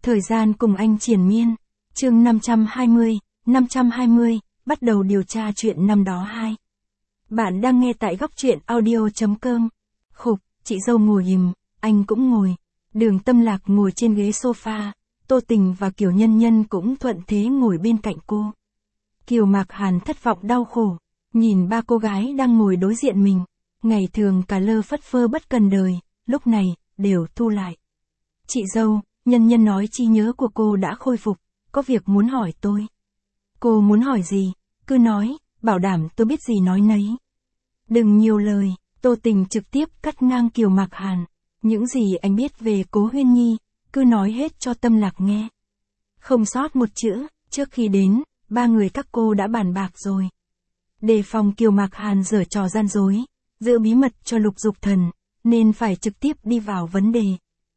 Thời gian cùng anh triền miên. Chương 520, bắt đầu điều tra chuyện năm đó 2. Bạn đang nghe tại góc truyện audio.com. Khục, chị dâu ngồi im, anh cũng ngồi. Đường Tâm Lạc ngồi trên ghế sofa, Tô Tình và Kiều Nhân Nhân cũng thuận thế ngồi bên cạnh cô. Kiều Mạc Hàn thất vọng đau khổ, nhìn ba cô gái đang ngồi đối diện mình. Ngày thường cả lơ phất phơ bất cần đời, lúc này, đều thu lại. Chị dâu, Nhân Nhân nói trí nhớ của cô đã khôi phục, có việc muốn hỏi tôi. Cô muốn hỏi gì, cứ nói, bảo đảm tôi biết gì nói nấy. Đừng nhiều lời, Tô Tình trực tiếp cắt ngang Kiều Mạc Hàn. Những gì anh biết về Cố Huyên Nhi, cứ nói hết cho Tâm Lạc nghe. Không sót một chữ, trước khi đến, ba người các cô đã bàn bạc rồi. Đề phòng Kiều Mạc Hàn giở trò gian dối, giữ bí mật cho Lục Dục Thần, nên phải trực tiếp đi vào vấn đề.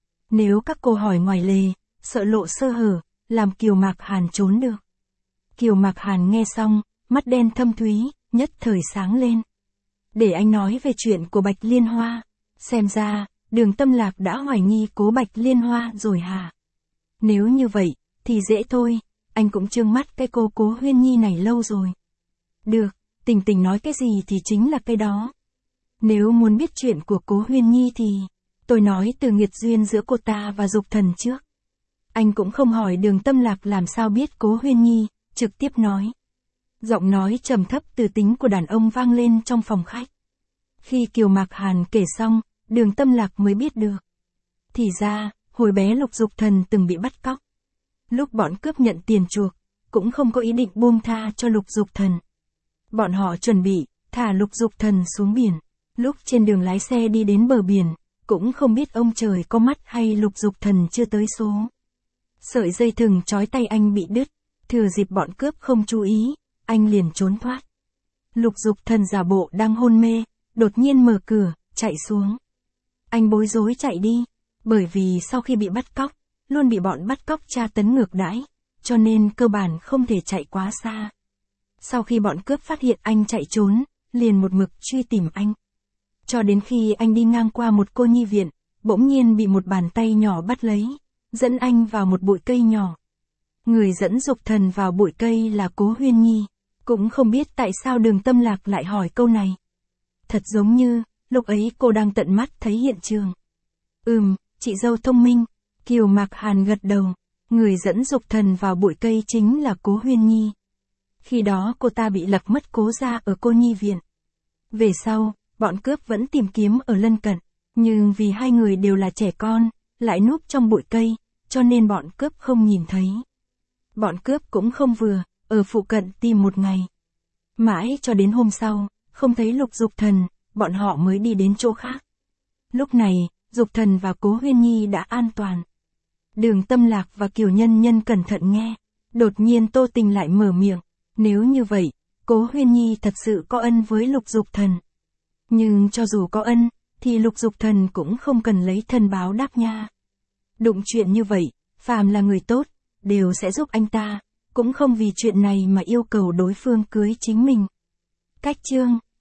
Nếu các cô hỏi ngoài lề, sợ lộ sơ hở, làm Kiều Mạc Hàn trốn được. Kiều Mạc Hàn nghe xong, mắt đen thâm thúy, nhất thời sáng lên. Để anh nói về chuyện của Bạch Liên Hoa. Xem ra, Đường Tâm Lạc đã hoài nghi Cố Bạch Liên Hoa rồi hả? Nếu như vậy, thì dễ thôi, anh cũng trương mắt cái cô Cố Huyên Nhi này lâu rồi. Được, Tình Tình nói cái gì thì chính là cái đó. Nếu muốn biết chuyện của Cố Huyên Nhi thì, tôi nói từ nghiệt duyên giữa cô ta và Dục Thần trước. Anh cũng không hỏi Đường Tâm Lạc làm sao biết Cố Huyên Nhi, trực tiếp nói. Giọng nói trầm thấp từ tính của đàn ông vang lên trong phòng khách. Khi Kiều Mạc Hàn kể xong, Đường Tâm Lạc mới biết được. Thì ra, hồi bé Lục Dục Thần từng bị bắt cóc. Lúc bọn cướp nhận tiền chuộc, cũng không có ý định buông tha cho Lục Dục Thần. Bọn họ chuẩn bị, thả Lục Dục Thần xuống biển. Lúc trên đường lái xe đi đến bờ biển, cũng không biết ông trời có mắt hay Lục Dục Thần chưa tới số. Sợi dây thừng trói tay anh bị đứt, thừa dịp bọn cướp không chú ý, anh liền trốn thoát. Lục Dục Thần giả bộ đang hôn mê, đột nhiên mở cửa, chạy xuống. Anh bối rối chạy đi, bởi vì sau khi bị bắt cóc, luôn bị bọn bắt cóc tra tấn ngược đãi, cho nên cơ bản không thể chạy quá xa. Sau khi bọn cướp phát hiện anh chạy trốn, liền một mực truy tìm anh. Cho đến khi anh đi ngang qua một cô nhi viện, bỗng nhiên bị một bàn tay nhỏ bắt lấy, dẫn anh vào một bụi cây nhỏ. Người dẫn Dục Thần vào bụi cây là Cố Huyên Nhi, cũng không biết tại sao Đường Tâm Lạc lại hỏi câu này. Thật giống như, lúc ấy cô đang tận mắt thấy hiện trường. Chị dâu thông minh, Kiều Mạc Hàn gật đầu, người dẫn Dục Thần vào bụi cây chính là Cố Huyên Nhi. Khi đó cô ta bị lạc mất Cố gia ở cô nhi viện. Về sau, bọn cướp vẫn tìm kiếm ở lân cận, nhưng vì hai người đều là trẻ con, lại núp trong bụi cây, cho nên bọn cướp không nhìn thấy. Bọn cướp cũng không vừa, ở phụ cận tìm một ngày. Mãi cho đến hôm sau, không thấy Lục Dục Thần, bọn họ mới đi đến chỗ khác. Lúc này, Dục Thần và Cố Huyên Nhi đã an toàn. Đường Tâm Lạc và Kiều Nhân Nhân cẩn thận nghe, đột nhiên Tô Tình lại mở miệng, nếu như vậy, Cố Huyên Nhi thật sự có ân với Lục Dục Thần. Nhưng cho dù có ân, thì Lục Dục Thần cũng không cần lấy thân báo đáp nha. Đụng chuyện như vậy, phàm là người tốt, đều sẽ giúp anh ta, cũng không vì chuyện này mà yêu cầu đối phương cưới chính mình. Cách chương